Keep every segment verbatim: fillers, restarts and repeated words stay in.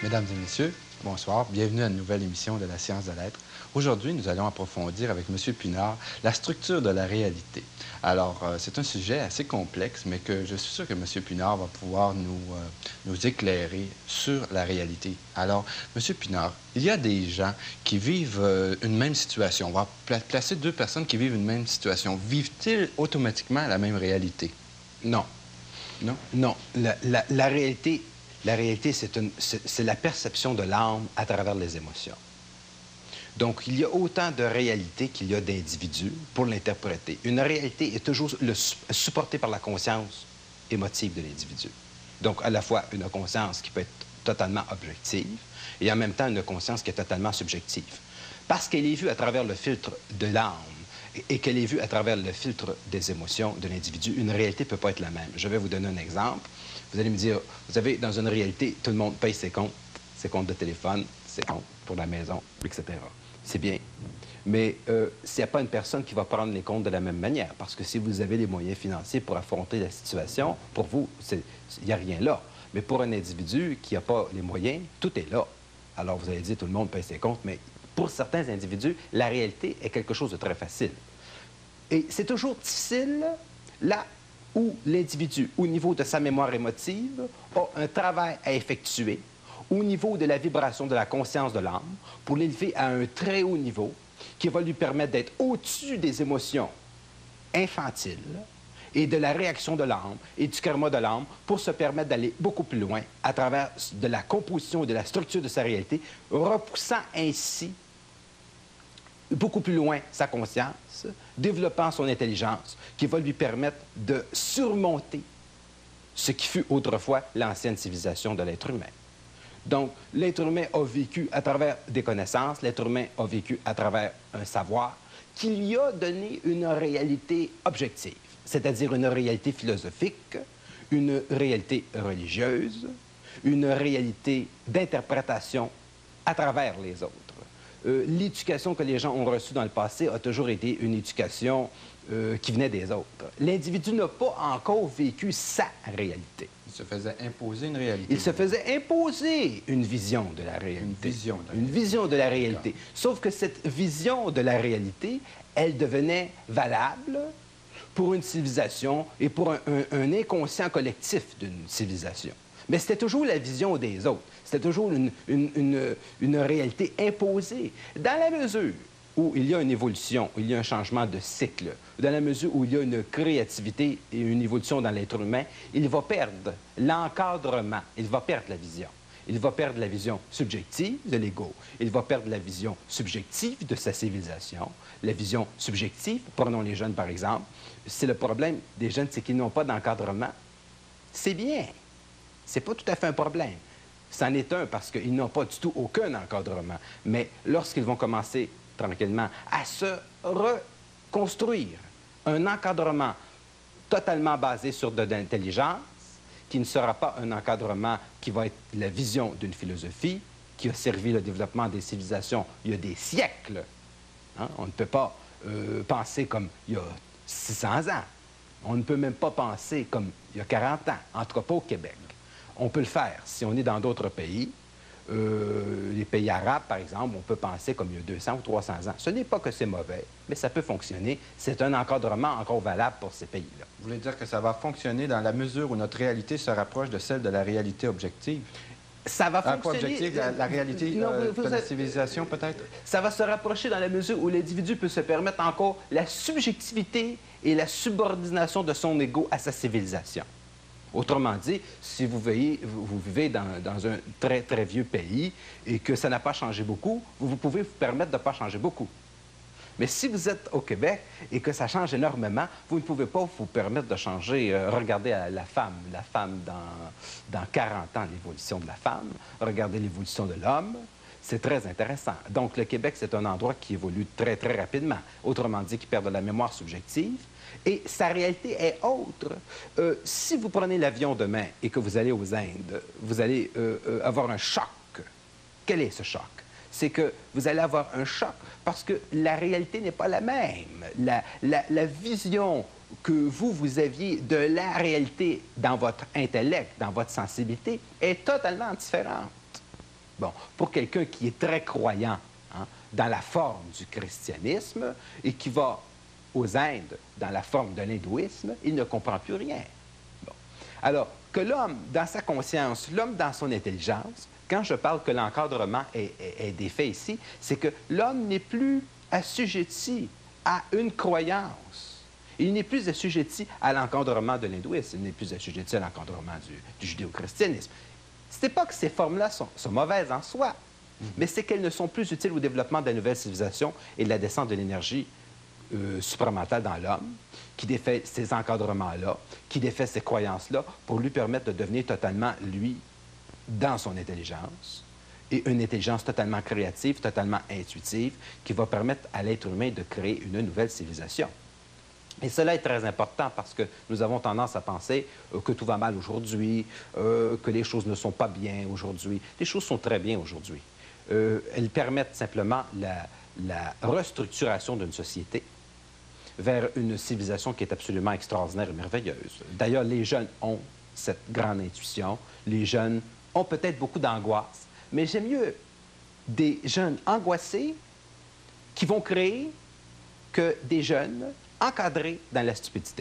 Mesdames et messieurs, bonsoir. Bienvenue à une nouvelle émission de la Science de l'être. Aujourd'hui, nous allons approfondir avec M. Pinard la structure de la réalité. Alors, euh, c'est un sujet assez complexe, mais que je suis sûr que M. Pinard va pouvoir nous, euh, nous éclairer sur la réalité. Alors, M. Pinard, il y a des gens qui vivent euh, une même situation. On va pla placer deux personnes qui vivent une même situation. Vivent-ils automatiquement la même réalité? Non. Non? Non. La, la, la réalité, la réalité, c'est la perception de l'âme à travers les émotions. Donc, il y a autant de réalité qu'il y a d'individus pour l'interpréter. Une réalité est toujours le, supportée par la conscience émotive de l'individu. Donc, à la fois une conscience qui peut être totalement objective et en même temps une conscience qui est totalement subjective. Parce qu'elle est vue à travers le filtre de l'âme et qu'elle est vue à travers le filtre des émotions de l'individu, une réalité ne peut pas être la même. Je vais vous donner un exemple. Vous allez me dire, vous savez, dans une réalité, tout le monde paye ses comptes, ses comptes de téléphone, ses comptes pour la maison, et cetera. C'est bien. Mais euh, s'il n'y a pas une personne qui va prendre les comptes de la même manière, parce que si vous avez les moyens financiers pour affronter la situation, pour vous, il n'y a rien là. Mais pour un individu qui n'a pas les moyens, tout est là. Alors, vous allez dire, tout le monde paye ses comptes, mais pour certains individus, la réalité est quelque chose de très facile. Et c'est toujours difficile là où l'individu, au niveau de sa mémoire émotive, a un travail à effectuer au niveau de la vibration de la conscience de l'âme pour l'élever à un très haut niveau qui va lui permettre d'être au-dessus des émotions infantiles et de la réaction de l'âme et du karma de l'âme pour se permettre d'aller beaucoup plus loin à travers de la composition et de la structure de sa réalité, repoussant ainsi beaucoup plus loin sa conscience, développant son intelligence, qui va lui permettre de surmonter ce qui fut autrefois l'ancienne civilisation de l'être humain. Donc, l'être humain a vécu à travers des connaissances, l'être humain a vécu à travers un savoir qui lui a donné une réalité objective, c'est-à-dire une réalité philosophique, une réalité religieuse, une réalité d'interprétation à travers les autres. Euh, l'éducation que les gens ont reçue dans le passé a toujours été une éducation euh, qui venait des autres. L'individu n'a pas encore vécu sa réalité. Il se faisait imposer une réalité. Il se faisait imposer une vision de la réalité. Une vision de la Une réalité. vision de la réalité. Sauf que cette vision de la réalité, elle devenait valable pour une civilisation et pour un, un, un inconscient collectif d'une civilisation. Mais c'était toujours la vision des autres. C'était toujours une, une, une, une réalité imposée. Dans la mesure où il y a une évolution, où il y a un changement de cycle, dans la mesure où il y a une créativité et une évolution dans l'être humain, il va perdre l'encadrement, il va perdre la vision. Il va perdre la vision subjective de l'ego. Il va perdre la vision subjective de sa civilisation. La vision subjective, prenons les jeunes par exemple, c'est le problème des jeunes, c'est qu'ils n'ont pas d'encadrement. C'est bien. C'est pas tout à fait un problème. C'en est un parce qu'ils n'ont pas du tout aucun encadrement. Mais lorsqu'ils vont commencer tranquillement à se reconstruire un encadrement totalement basé sur de l'intelligence, qui ne sera pas un encadrement qui va être la vision d'une philosophie qui a servi le développement des civilisations il y a des siècles. Hein? On ne peut pas euh, penser comme il y a six cents ans. On ne peut même pas penser comme il y a quarante ans, en tout cas pas au Québec. On peut le faire si on est dans d'autres pays. Euh, les pays arabes, par exemple, on peut penser comme il y a deux cents ou trois cents ans. Ce n'est pas que c'est mauvais, mais ça peut fonctionner. C'est un encadrement encore valable pour ces pays-là. Vous voulez dire que ça va fonctionner dans la mesure où notre réalité se rapproche de celle de la réalité objective? Ça va Ah, fonctionner... pas objective, la, la réalité non, euh, vous, de vous la êtes... civilisation, peut-être? Ça va se rapprocher dans la mesure où l'individu peut se permettre encore la subjectivité et la subordination de son ego à sa civilisation. Autrement dit, si vous, veillez, vous, vous vivez dans, dans un très, très vieux pays et que ça n'a pas changé beaucoup, vous, vous pouvez vous permettre de ne pas changer beaucoup. Mais si vous êtes au Québec et que ça change énormément, vous ne pouvez pas vous permettre de changer. Euh, regardez la, la femme, la femme dans, dans quarante ans, l'évolution de la femme. Regardez l'évolution de l'homme. C'est très intéressant. Donc, le Québec, c'est un endroit qui évolue très, très rapidement. Autrement dit, qui perd de la mémoire subjective. Et sa réalité est autre. Euh, si vous prenez l'avion demain et que vous allez aux Indes, vous allez euh, euh, avoir un choc. Quel est ce choc? C'est que vous allez avoir un choc parce que la réalité n'est pas la même. La, la, la vision que vous, vous aviez de la réalité dans votre intellect, dans votre sensibilité, est totalement différente. Bon, pour quelqu'un qui est très croyant hein, dans la forme du christianisme et qui va aux Indes dans la forme de l'hindouisme, il ne comprend plus rien. Bon. Alors, que l'homme, dans sa conscience, l'homme dans son intelligence, quand je parle que l'encadrement est, est, est défait ici, c'est que l'homme n'est plus assujetti à une croyance. Il n'est plus assujetti à l'encadrement de l'hindouisme, il n'est plus assujetti à l'encadrement du, du judéo-christianisme. Ce n'est pas que ces formes-là sont, sont mauvaises en soi, mm-hmm. mais c'est qu'elles ne sont plus utiles au développement de la nouvelle civilisation et de la descente de l'énergie euh, supramentale dans l'homme, qui défait ces encadrements-là, qui défait ces croyances-là, pour lui permettre de devenir totalement, lui, dans son intelligence, et une intelligence totalement créative, totalement intuitive, qui va permettre à l'être humain de créer une nouvelle civilisation. Et cela est très important parce que nous avons tendance à penser euh, que tout va mal aujourd'hui, euh, que les choses ne sont pas bien aujourd'hui. Les choses sont très bien aujourd'hui. Euh, elles permettent simplement la, la restructuration d'une société vers une civilisation qui est absolument extraordinaire et merveilleuse. D'ailleurs, les jeunes ont cette grande intuition. Les jeunes ont peut-être beaucoup d'angoisse, mais j'aime mieux des jeunes angoissés qui vont créer que des jeunes encadrés dans la stupidité.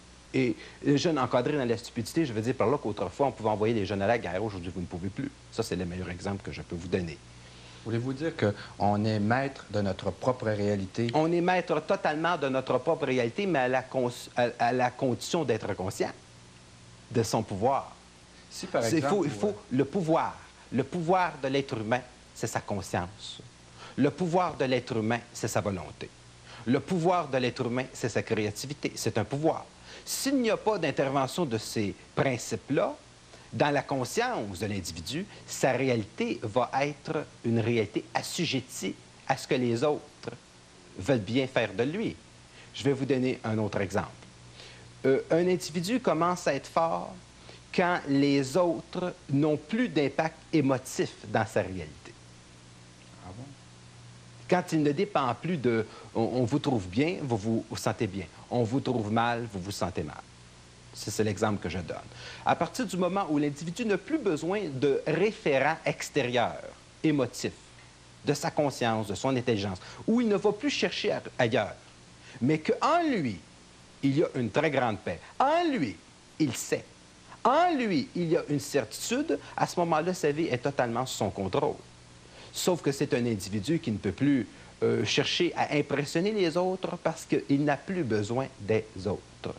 Et les jeunes encadrés dans la stupidité, je veux dire par là qu'autrefois, on pouvait envoyer les jeunes à la guerre. Aujourd'hui, vous ne pouvez plus. Ça, c'est le meilleur exemple que je peux vous donner. Voulez-vous dire qu'on est maître de notre propre réalité? On est maître totalement de notre propre réalité, mais à la, à, à la condition d'être conscient de son pouvoir. Si, par exemple... Il faut, il faut le pouvoir. Le pouvoir de l'être humain, c'est sa conscience. Le pouvoir de l'être humain, c'est sa volonté. Le pouvoir de l'être humain, c'est sa créativité. C'est un pouvoir. S'il n'y a pas d'intervention de ces principes-là, dans la conscience de l'individu, sa réalité va être une réalité assujettie à ce que les autres veulent bien faire de lui. Je vais vous donner un autre exemple. Euh, un individu commence à être fort quand les autres n'ont plus d'impact émotif dans sa réalité. Ah bon? Quand il ne dépend plus de « on, on vous trouve bien, vous vous, vous sentez bien. On vous trouve mal, vous vous sentez mal. » C'est l'exemple que je donne. À partir du moment où l'individu n'a plus besoin de référents extérieurs, émotifs, de sa conscience, de son intelligence, où il ne va plus chercher ailleurs, mais qu'en lui, il y a une très grande paix. En lui, il sait. En lui, il y a une certitude. À ce moment-là, sa vie est totalement sous son contrôle. Sauf que c'est un individu qui ne peut plus euh, chercher à impressionner les autres parce qu'il n'a plus besoin des autres.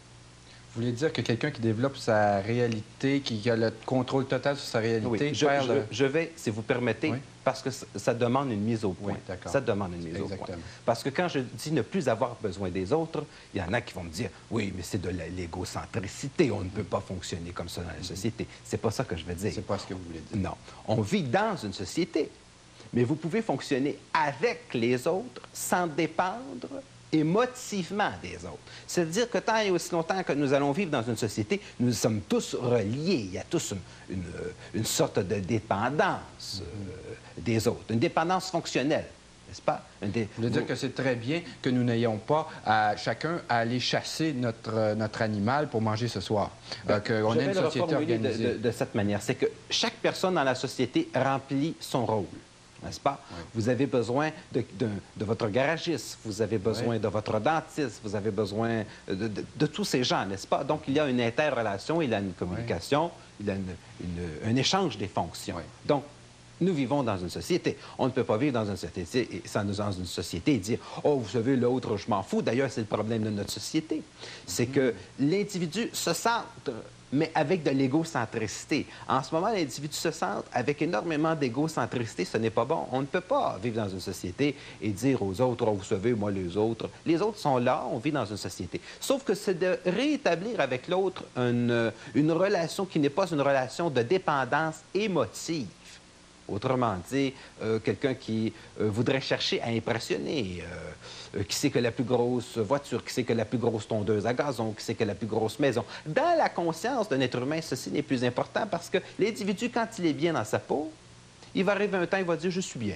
Vous voulez dire que quelqu'un qui développe sa réalité, qui a le contrôle total sur sa réalité... Oui, je, perd je, le... je vais, si vous permettez, oui. parce que ça, ça demande une mise au point. Oui, d'accord. Ça demande une mise Exactement. au point. Parce que quand je dis ne plus avoir besoin des autres, il y en a qui vont me dire « Oui, mais c'est de l'égocentricité, on ne peut pas fonctionner comme ça dans la société. » C'est pas ça que je veux dire. C'est pas ce que vous voulez dire. Non. On vit dans une société, mais vous pouvez fonctionner avec les autres sans dépendre émotivement des autres. C'est-à-dire que tant et aussi longtemps que nous allons vivre dans une société, nous sommes tous reliés. Il y a tous une, une, une sorte de dépendance euh, des autres, une dépendance fonctionnelle, n'est-ce pas? Dé... Vous voulez dire que c'est très bien que nous n'ayons pas à chacun à aller chasser notre, notre animal pour manger ce soir. Ben, euh, qu'on ait une société organisée. De, de, de cette manière. C'est que chaque personne dans la société remplit son rôle. N'est-ce pas? Oui. Vous avez besoin de, de, de votre garagiste, vous avez besoin oui. de votre dentiste, vous avez besoin de, de, de tous ces gens, n'est-ce pas? Donc, il y a une interrelation, il y a une communication, oui. il y a une, une, un échange des fonctions. Oui. Donc, nous vivons dans une société. On ne peut pas vivre dans une société, sans nous dans une société et dire « Oh, vous savez, l'autre, je m'en fous. » D'ailleurs, c'est le problème de notre société. C'est mm-hmm. que l'individu se centre, mais avec de l'égocentricité. En ce moment, l'individu se centre avec énormément d'égocentricité. Ce n'est pas bon. On ne peut pas vivre dans une société et dire aux autres « Oh, vous savez, moi, les autres. » Les autres sont là, on vit dans une société. Sauf que c'est de réétablir avec l'autre une, une relation qui n'est pas une relation de dépendance émotive. Autrement dit, euh, quelqu'un qui euh, voudrait chercher à impressionner, euh, euh, qui sait que la plus grosse voiture, qui sait que la plus grosse tondeuse à gazon, qui sait que la plus grosse maison. Dans la conscience d'un être humain, ceci n'est plus important parce que l'individu, quand il est bien dans sa peau, il va arriver un temps, il va dire « je suis bien ».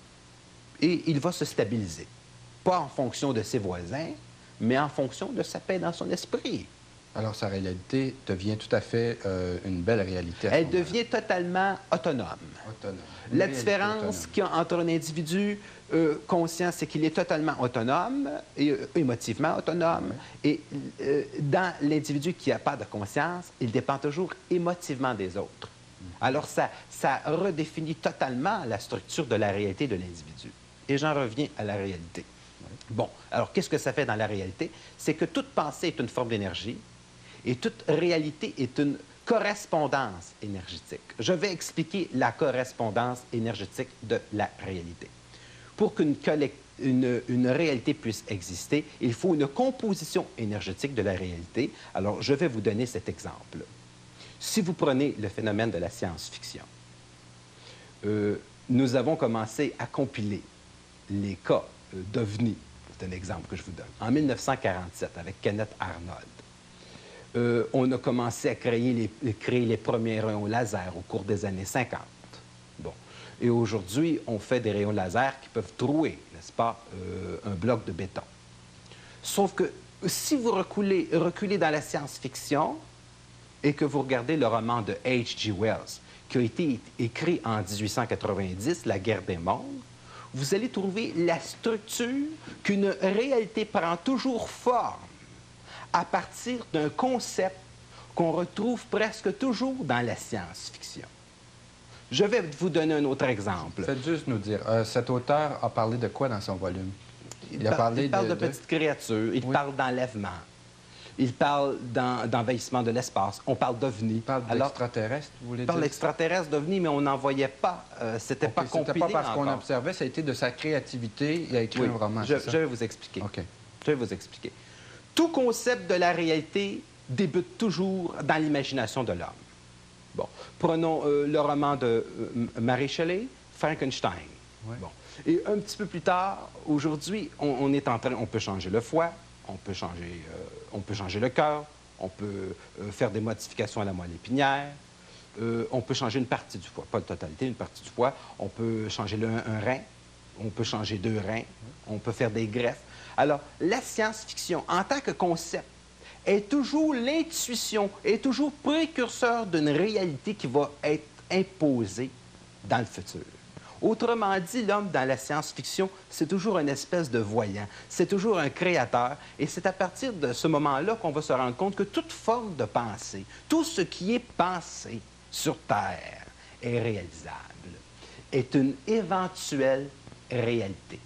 Et il va se stabiliser. Pas en fonction de ses voisins, mais en fonction de sa paix dans son esprit. Alors, sa réalité devient tout à fait euh, une belle réalité à ce Elle moment-là. devient totalement autonome. Autonome. Une La réalité différence autonome. qu'il y a entre un individu euh, conscient, c'est qu'il est totalement autonome, et, euh, émotivement autonome, et euh, dans l'individu qui n'a pas de conscience, il dépend toujours émotivement des autres. Alors, ça, ça redéfinit totalement la structure de la réalité de l'individu. Et j'en reviens à la réalité. Bon, alors qu'est-ce que ça fait dans la réalité? C'est que toute pensée est une forme d'énergie et toute réalité est une correspondance énergétique. Je vais expliquer la correspondance énergétique de la réalité. Pour qu'une une, une réalité puisse exister, il faut une composition énergétique de la réalité. Alors, je vais vous donner cet exemple. Si vous prenez le phénomène de la science-fiction, euh, nous avons commencé à compiler les cas euh, d'OVNI. C'est un exemple que je vous donne. En mille neuf cent quarante-sept, avec Kenneth Arnold, euh, on a commencé à créer les, créer les premiers rayons laser au cours des années cinquante. Bon. Et aujourd'hui, on fait des rayons laser qui peuvent trouer, n'est-ce pas, euh, un bloc de béton. Sauf que si vous reculez, reculez dans la science-fiction et que vous regardez le roman de H G Wells, qui a été écrit en mille huit cent quatre-vingt-dix, La guerre des mondes, vous allez trouver la structure qu'une réalité prend toujours forme à partir d'un concept qu'on retrouve presque toujours dans la science-fiction. Je vais vous donner un autre exemple. Faites juste nous dire, euh, cet auteur a parlé de quoi dans son volume? Il, Il a par, parlé il parle de, de, de petites créatures, il oui. parle d'enlèvement, il parle d'envahissement de l'espace, on parle d'OVNI. Il parle d'extraterrestres, vous voulez dire? Il parle dire? d'extraterrestres, d'OVNI, mais on n'en voyait pas. Euh, C'était okay, pas compilé C'était pas parce encore. qu'on observait, ça a été de sa créativité. Il a écrit oui, un roman, je, ça? je vais vous expliquer. OK. Je vais vous expliquer. Tout concept de la réalité débute toujours dans l'imagination de l'homme. Bon, prenons euh, le roman de euh, Mary Shelley, Frankenstein. Ouais. Bon. Et un petit peu plus tard, aujourd'hui, on, on est en train, on peut changer le foie, on peut changer, euh, on peut changer le cœur, on peut euh, faire des modifications à la moelle épinière, euh, on peut changer une partie du foie, pas la totalité, une partie du foie, on peut changer le, un rein, on peut changer deux reins, on peut faire des greffes. Alors, la science-fiction, en tant que concept, est toujours l'intuition, est toujours précurseur d'une réalité qui va être imposée dans le futur. Autrement dit, l'homme dans la science-fiction, c'est toujours une espèce de voyant, c'est toujours un créateur, et c'est à partir de ce moment-là qu'on va se rendre compte que toute forme de pensée, tout ce qui est pensé sur Terre est réalisable, est une éventuelle réalité.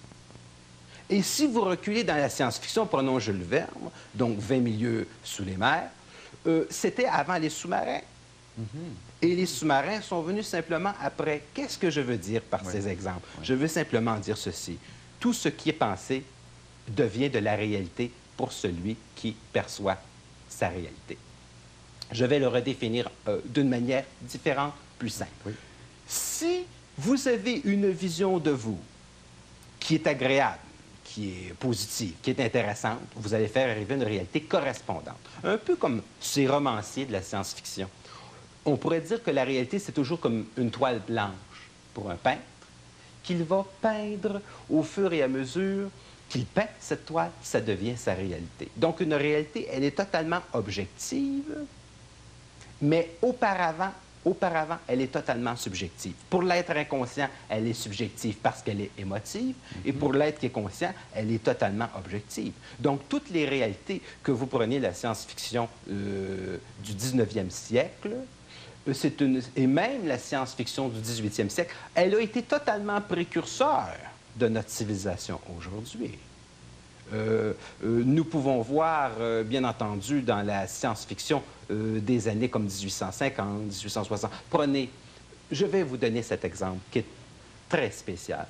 Et si vous reculez dans la science-fiction, prenons Jules Verne, donc vingt milieux sous les mers, euh, c'était avant les sous-marins. Mm-hmm. Et les sous-marins sont venus simplement après. Qu'est-ce que je veux dire par oui. ces exemples? Oui. Je veux simplement dire ceci. Tout ce qui est pensé devient de la réalité pour celui qui perçoit sa réalité. Je vais le redéfinir euh, d'une manière différente, plus simple. Oui. Si vous avez une vision de vous qui est agréable, qui est positive, qui est intéressante, vous allez faire arriver une réalité correspondante. Un peu comme ces romanciers de la science-fiction. On pourrait dire que la réalité, c'est toujours comme une toile blanche pour un peintre, qu'il va peindre au fur et à mesure qu'il peint cette toile, ça devient sa réalité. Donc, une réalité, elle est totalement objective, mais auparavant, auparavant, elle est totalement subjective. Pour l'être inconscient, elle est subjective parce qu'elle est émotive, mm-hmm. et pour l'être qui est conscient, elle est totalement objective. Donc, toutes les réalités que vous prenez la science-fiction euh, du dix-neuvième siècle, c'est une, et même la science-fiction du dix-huitième siècle, elle a été totalement précurseur de notre civilisation aujourd'hui. Euh, euh, nous pouvons voir, euh, bien entendu, dans la science-fiction euh, des années comme dix-huit cent cinquante, dix-huit cent soixante. Prenez, je vais vous donner cet exemple qui est très spécial.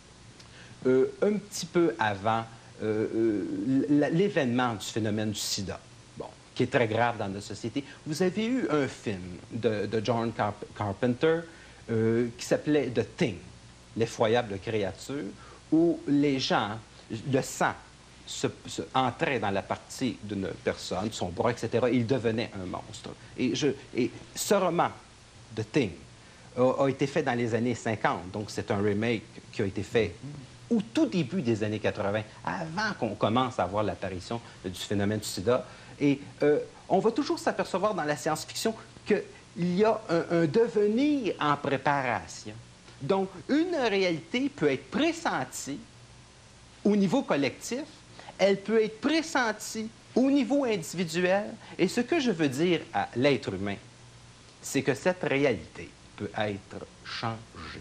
Euh, un petit peu avant euh, l'événement du phénomène du sida, bon, qui est très grave dans notre société, vous avez eu un film de, de John Carp Carpenter euh, qui s'appelait The Thing, l'effroyable créature, où les gens, le sang, Se, se entrait dans la partie d'une personne, son bras, et cetera, il devenait un monstre. Et, je, et ce roman, The Thing, a, a été fait dans les années cinquante, donc c'est un remake qui a été fait au tout début des années quatre-vingt, avant qu'on commence à voir l'apparition du phénomène du sida. Et euh, on va toujours s'apercevoir dans la science-fiction qu'il y a un, un devenir en préparation. Donc, une réalité peut être pressentie au niveau collectif, elle peut être pressentie au niveau individuel. Et ce que je veux dire à l'être humain, c'est que cette réalité peut être changée.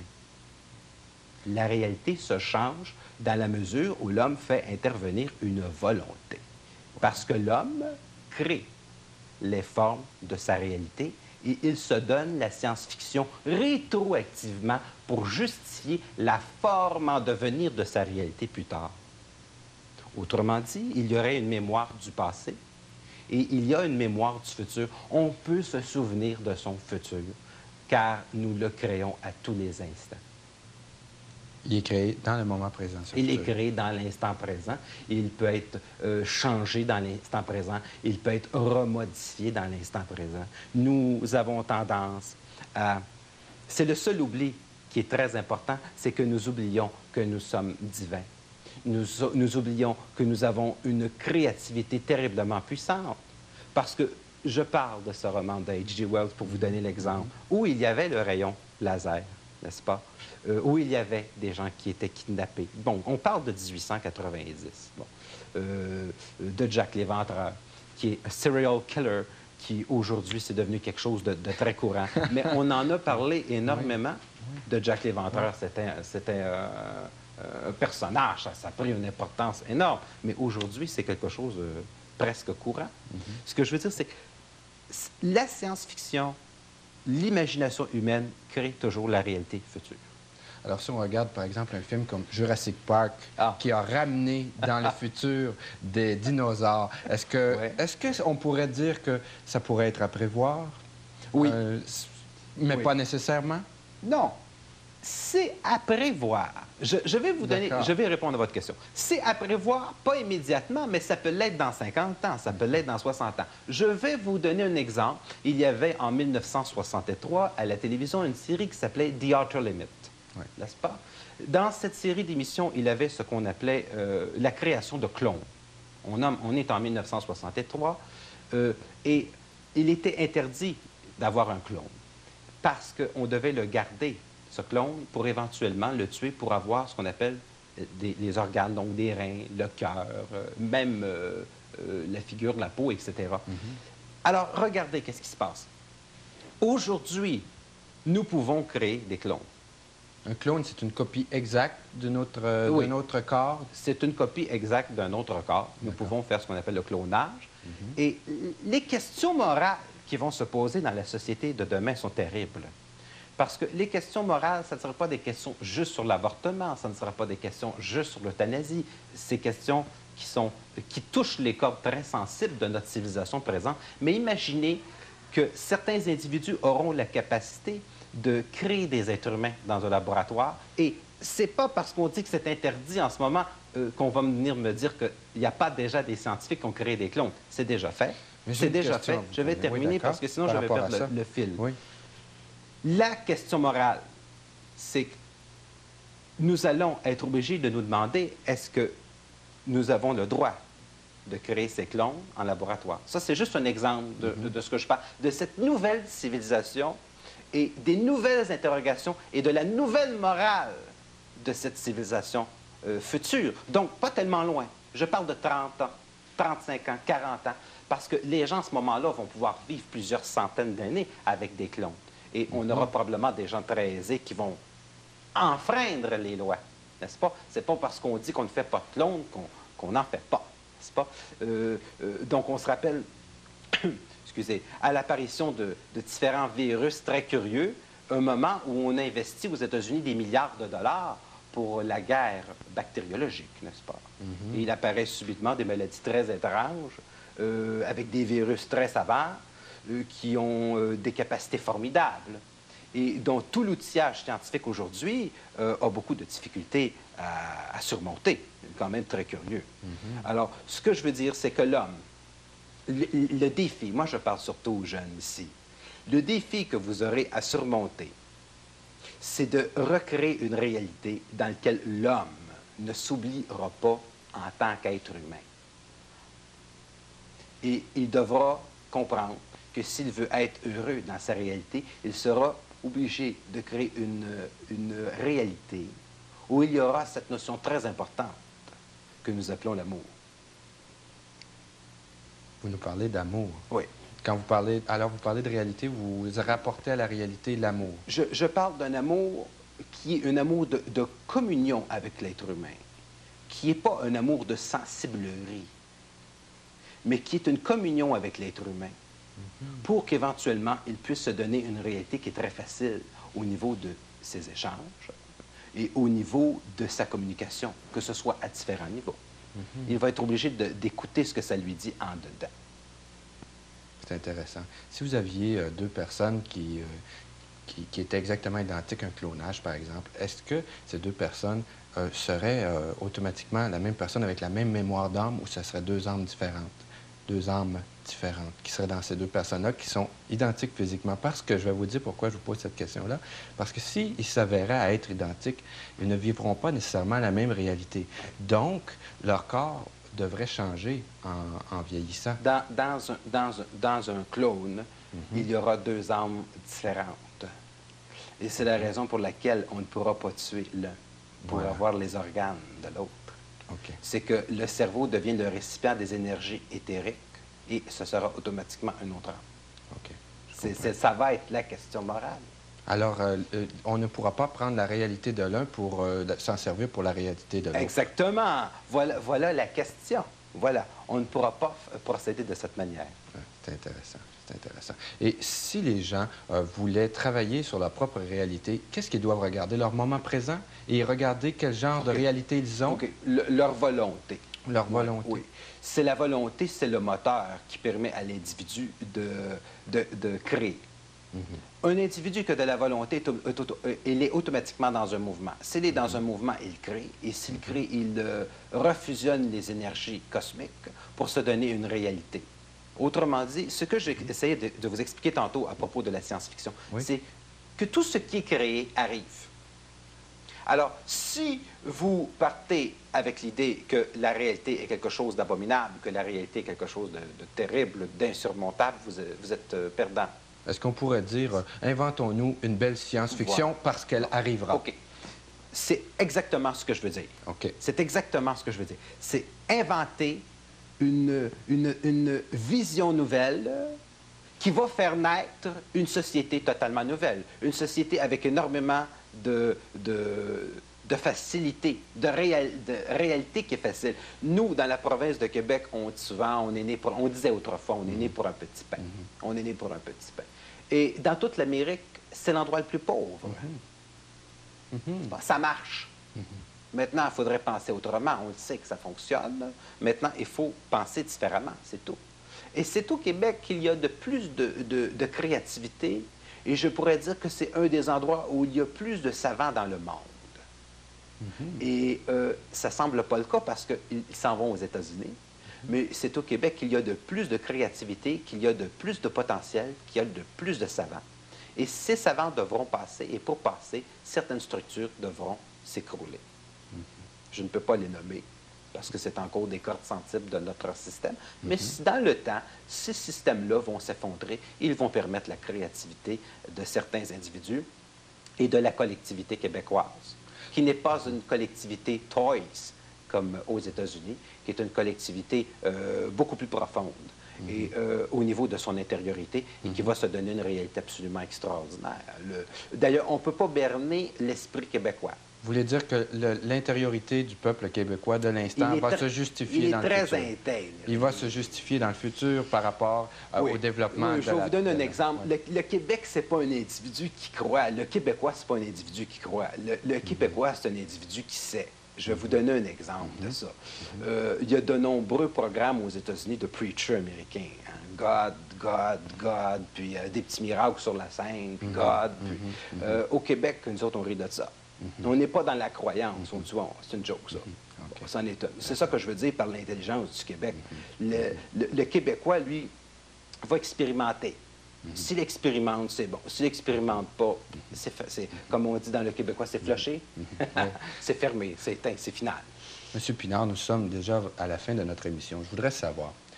La réalité se change dans la mesure où l'homme fait intervenir une volonté. Parce que l'homme crée les formes de sa réalité et il se donne la science-fiction rétroactivement pour justifier la forme en devenir de sa réalité plus tard. Autrement dit, il y aurait une mémoire du passé et il y a une mémoire du futur. On peut se souvenir de son futur, car nous le créons à tous les instants. Il est créé dans le moment présent. Il est créé dans l'instant présent. Il peut être euh, changé dans l'instant présent. Il peut être remodifié dans l'instant présent. Nous avons tendance à... C'est le seul oubli qui est très important, c'est que nous oublions que nous sommes divins. Nous, nous oublions que nous avons une créativité terriblement puissante. Parce que je parle de ce roman d'H G Wells pour vous donner l'exemple, où il y avait le rayon laser, n'est-ce pas? Euh, où il y avait des gens qui étaient kidnappés. Bon, on parle de dix-huit cent quatre-vingt-dix. Bon. Euh, de Jack l'Éventreur, qui est un serial killer, qui aujourd'hui, c'est devenu quelque chose de, de très courant. Mais on en a parlé énormément de Jack l'Éventreur. C'était, c'était euh, un personnage, ça, ça a pris une importance énorme. Mais aujourd'hui, c'est quelque chose de presque courant. Mm-hmm. Ce que je veux dire, c'est que la science-fiction, l'imagination humaine crée toujours la réalité future. Alors, si on regarde, par exemple, un film comme Jurassic Park, ah. qui a ramené dans le futur des dinosaures, est-ce que, ouais. est-ce qu'on pourrait dire que ça pourrait être à prévoir? Oui. Euh, mais oui. Pas nécessairement? Non. C'est à prévoir. Je, je vais vous donner, je vais répondre à votre question. C'est à prévoir, pas immédiatement, mais ça peut l'être dans cinquante ans, ça peut l'être dans soixante ans. Je vais vous donner un exemple. Il y avait en mille neuf cent soixante-trois à la télévision une série qui s'appelait The Outer Limit. Oui. N'est-ce pas? Dans cette série d'émissions, il avait ce qu'on appelait euh, la création de clones. On, a, on est en mille neuf cent soixante-trois euh, et il était interdit d'avoir un clone parce qu'on devait le garder, ce clone, pour éventuellement le tuer pour avoir ce qu'on appelle des, les organes, donc des reins, le cœur, euh, même euh, euh, la figure, la peau, et cetera. Mm-hmm. Alors, regardez qu'est-ce qui se passe. Aujourd'hui, nous pouvons créer des clones. Un clone, c'est une copie exacte de notre, euh, oui. de notre corps? C'est une copie exacte d'un autre corps. Nous pouvons faire ce qu'on appelle le clonage. Mm-hmm. Et les questions morales qui vont se poser dans la société de demain sont terribles. Parce que les questions morales, ça ne sera pas des questions juste sur l'avortement, ça ne sera pas des questions juste sur l'euthanasie. Ces questions qui, sont, qui touchent les corps très sensibles de notre civilisation présente. Mais imaginez que certains individus auront la capacité de créer des êtres humains dans un laboratoire. Et c'est pas parce qu'on dit que c'est interdit en ce moment euh, qu'on va venir me dire qu'il n'y a pas déjà des scientifiques qui ont créé des clones. C'est déjà fait. C'est déjà fait. Je vais terminer oui, parce que sinon je vais perdre le, le fil. Oui. La question morale, c'est que nous allons être obligés de nous demander est-ce que nous avons le droit de créer ces clones en laboratoire? Ça, c'est juste un exemple de, mm-hmm. de, de ce que je parle, de cette nouvelle civilisation et des nouvelles interrogations et de la nouvelle morale de cette civilisation euh, future. Donc, pas tellement loin. Je parle de trente ans, trente-cinq ans, quarante ans, parce que les gens, à ce moment-là, vont pouvoir vivre plusieurs centaines d'années avec des clones. Et on aura probablement des gens très aisés qui vont enfreindre les lois, n'est-ce pas? C'est pas parce qu'on dit qu'on ne fait pas de clones qu'on n'en fait pas, n'est-ce pas? Euh, euh, donc, on se rappelle... excusez, à l'apparition de, de différents virus très curieux, un moment où on investit aux États-Unis des milliards de dollars pour la guerre bactériologique, n'est-ce pas? Mm-hmm. Et il apparaît subitement des maladies très étranges, euh, avec des virus très savants, euh, qui ont euh, des capacités formidables, et dont tout l'outillage scientifique aujourd'hui euh, a beaucoup de difficultés à, à surmonter. C'est quand même très curieux. Mm-hmm. Alors, ce que je veux dire, c'est que l'homme, Le, le défi, moi je parle surtout aux jeunes ici, le défi que vous aurez à surmonter, c'est de recréer une réalité dans laquelle l'homme ne s'oubliera pas en tant qu'être humain. Et il devra comprendre que s'il veut être heureux dans sa réalité, il sera obligé de créer une, une réalité où il y aura cette notion très importante que nous appelons l'amour. Vous nous parlez d'amour. Oui. Quand vous parlez, alors vous parlez de réalité, vous rapportez à la réalité l'amour. Je, je parle d'un amour qui est un amour de, de communion avec l'être humain, qui n'est pas un amour de sensiblerie, mais qui est une communion avec l'être humain, mm-hmm. pour qu'éventuellement, il puisse se donner une réalité qui est très facile au niveau de ses échanges et au niveau de sa communication, que ce soit à différents niveaux. Mm-hmm. Il va être obligé d'écouter ce que ça lui dit en dedans. C'est intéressant. Si vous aviez euh, deux personnes qui, euh, qui, qui étaient exactement identiques, un clonage par exemple, est-ce que ces deux personnes euh, seraient euh, automatiquement la même personne avec la même mémoire d'âme ou ce serait deux âmes différentes, deux âmes différentes qui seraient dans ces deux personnes-là qui sont identiques physiquement? Parce que je vais vous dire pourquoi je vous pose cette question-là. Parce que s'ils s'avéraient à être identiques, ils ne vivront pas nécessairement la même réalité. Donc, leur corps devrait changer en, en vieillissant. Dans, dans, un, dans, un, dans un clone, mm-hmm. il y aura deux âmes différentes. Et c'est la raison pour laquelle on ne pourra pas tuer l'un pour voilà. avoir les organes de l'autre. Okay. C'est que le cerveau devient le récipient des énergies éthériques et ce sera automatiquement un autre âme. Okay. C'est, c'est, ça va être la question morale. Alors, euh, on ne pourra pas prendre la réalité de l'un pour euh, s'en servir pour la réalité de l'autre. Exactement. Voilà, voilà la question. Voilà. On ne pourra pas procéder de cette manière. C'est intéressant. C'est intéressant. Et si les gens euh, voulaient travailler sur leur propre réalité, qu'est-ce qu'ils doivent regarder? Leur moment présent et regarder quel genre okay. de réalité ils ont? Okay. Le, leur volonté. Leur volonté. Oui. C'est la volonté, c'est le moteur qui permet à l'individu de, de, de créer. Mm-hmm. Un individu qui a de la volonté, il est automatiquement dans un mouvement. S'il est dans mm-hmm. un mouvement, il crée. Et s'il crée, il euh, refusionne les énergies cosmiques pour se donner une réalité. Autrement dit, ce que j'ai essayé de, de vous expliquer tantôt à propos de la science-fiction, oui. c'est que tout ce qui est créé arrive. Alors, si vous partez avec l'idée que la réalité est quelque chose d'abominable, que la réalité est quelque chose de, de terrible, d'insurmontable, vous, vous êtes euh, perdant. Est-ce qu'on pourrait dire, euh, inventons-nous une belle science-fiction voilà. parce qu'elle arrivera? OK. C'est exactement ce que je veux dire. OK. C'est exactement ce que je veux dire. C'est inventer une, une, une vision nouvelle qui va faire naître une société totalement nouvelle. Une société avec énormément de, de, de facilité, de, réal, de réalité qui est facile. Nous, dans la province de Québec, on dit souvent, on est né pour, on disait autrefois, on est né pour un petit pain. Mm-hmm. On est né pour un petit pain. Et dans toute l'Amérique, c'est l'endroit le plus pauvre. Mm-hmm. Mm-hmm. Bon, ça marche. Mm-hmm. Maintenant, il faudrait penser autrement. On le sait que ça fonctionne. Maintenant, il faut penser différemment, c'est tout. Et c'est au Québec qu'il y a de plus de, de, de créativité. Et je pourrais dire que c'est un des endroits où il y a plus de savants dans le monde. Mm-hmm. Et euh, ça ne semble pas le cas parce qu'ils s'en vont aux États-Unis. Mm-hmm. Mais c'est au Québec qu'il y a de plus de créativité, qu'il y a de plus de potentiel, qu'il y a de plus de savants. Et ces savants devront passer. Et pour passer, certaines structures devront s'écrouler. Mm-hmm. Je ne peux pas les nommer parce que c'est encore des cordes sensibles de notre système. Mais mm-hmm. dans le temps, ces systèmes-là vont s'effondrer. Ils vont permettre la créativité de certains individus et de la collectivité québécoise, qui n'est pas une collectivité toys, comme aux États-Unis, qui est une collectivité euh, beaucoup plus profonde mm-hmm. et euh, au niveau de son intériorité et mm-hmm. qui va se donner une réalité absolument extraordinaire. D'ailleurs, on ne peut pas berner l'esprit québécois. Vous voulez dire que l'intériorité du peuple québécois de l'instant va se justifier dans le futur? Il est très intègre. Il va se justifier dans le futur par rapport euh, oui. au développement oui, de je vais la... vous donner un de... exemple. Oui. Le, le Québec, c'est pas un individu qui croit. Le Québécois, c'est pas un individu qui croit. Le, le mm-hmm. Québécois, c'est un individu qui sait. Je vais vous donner un exemple mm-hmm. de ça. Mm-hmm. euh, il y a de nombreux programmes aux États-Unis de preachers américains. Hein? God, God, God, puis euh, des petits miracles sur la scène, puis mm-hmm. God. Puis, mm-hmm. euh, au Québec, nous autres, on rit de ça. Mm-hmm. On n'est pas dans la croyance. Mm-hmm. On dit, c'est une joke, ça. Mm-hmm. Okay. C'en est une. C'est ça que je veux dire par l'intelligence du Québec. Mm-hmm. le, le, le Québécois, lui, va expérimenter. Mm-hmm. S'il expérimente, c'est bon. S'il n'expérimente pas, c'est, c'est, comme on dit dans le Québécois, c'est flushé. Mm-hmm. Oui. C'est fermé, c'est éteint, c'est final. Monsieur Pinard, nous sommes déjà à la fin de notre émission. Je voudrais savoir,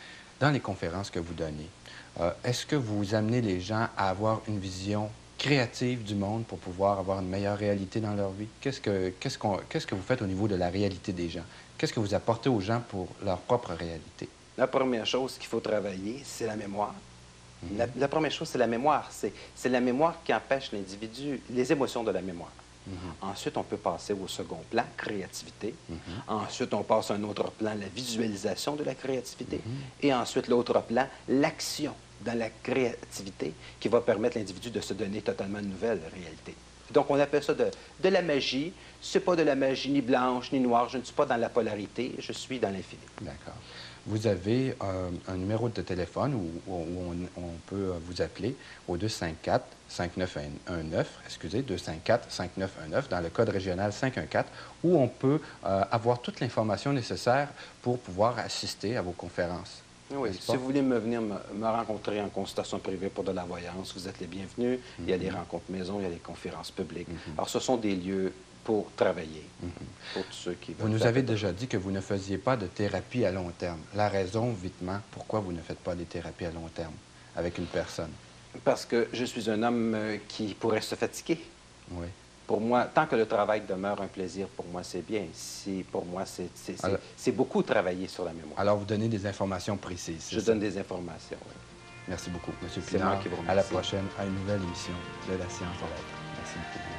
dans les conférences que vous donnez, euh, est-ce que vous amenez les gens à avoir une vision créative du monde pour pouvoir avoir une meilleure réalité dans leur vie? Qu'est-ce que, qu'est-ce qu'on, qu'est-ce que vous faites au niveau de la réalité des gens? Qu'est-ce que vous apportez aux gens pour leur propre réalité? La première chose qu'il faut travailler, c'est la mémoire. Mm-hmm. la, la première chose, c'est la mémoire. C'est la mémoire qui empêche l'individu, les émotions de la mémoire. Mm-hmm. Ensuite, on peut passer au second plan, créativité. Mm-hmm. Ensuite, on passe à un autre plan, la visualisation de la créativité. Mm-hmm. Et ensuite, l'autre plan, l'action dans la créativité qui va permettre à l'individu de se donner totalement une nouvelle réalité. Donc, on appelle ça de, de la magie. Ce n'est pas de la magie ni blanche ni noire. Je ne suis pas dans la polarité, je suis dans l'infini. D'accord. Vous avez euh, un numéro de téléphone où, où on, on peut vous appeler au deux cinq quatre, cinq neuf un neuf, excusez, deux cinq quatre, cinq neuf un neuf, dans le code régional cinq un quatre, où on peut euh, avoir toute l'information nécessaire pour pouvoir assister à vos conférences. Oui, si vous voulez me venir me, me rencontrer en consultation privée pour de la voyance, vous êtes les bienvenus. Mm-hmm. Il y a des rencontres maison, il y a des conférences publiques. Mm-hmm. Alors, ce sont des lieux pour travailler, mm-hmm. pour tous ceux qui veulent. Vous nous avez déjà dit que vous ne faisiez pas de thérapie à long terme. La raison, vitement, pourquoi vous ne faites pas des thérapies à long terme avec une personne? Parce que je suis un homme qui pourrait se fatiguer. Oui. Pour moi, tant que le travail demeure un plaisir, pour moi, c'est bien. Si, pour moi, c'est beaucoup travailler sur la mémoire. Alors, vous donnez des informations précises. Je donne des informations, oui. Merci beaucoup, M. Pinard. C'est moi qui vous remercie. À la prochaine, à une nouvelle émission de La Science de l'Être. Merci beaucoup.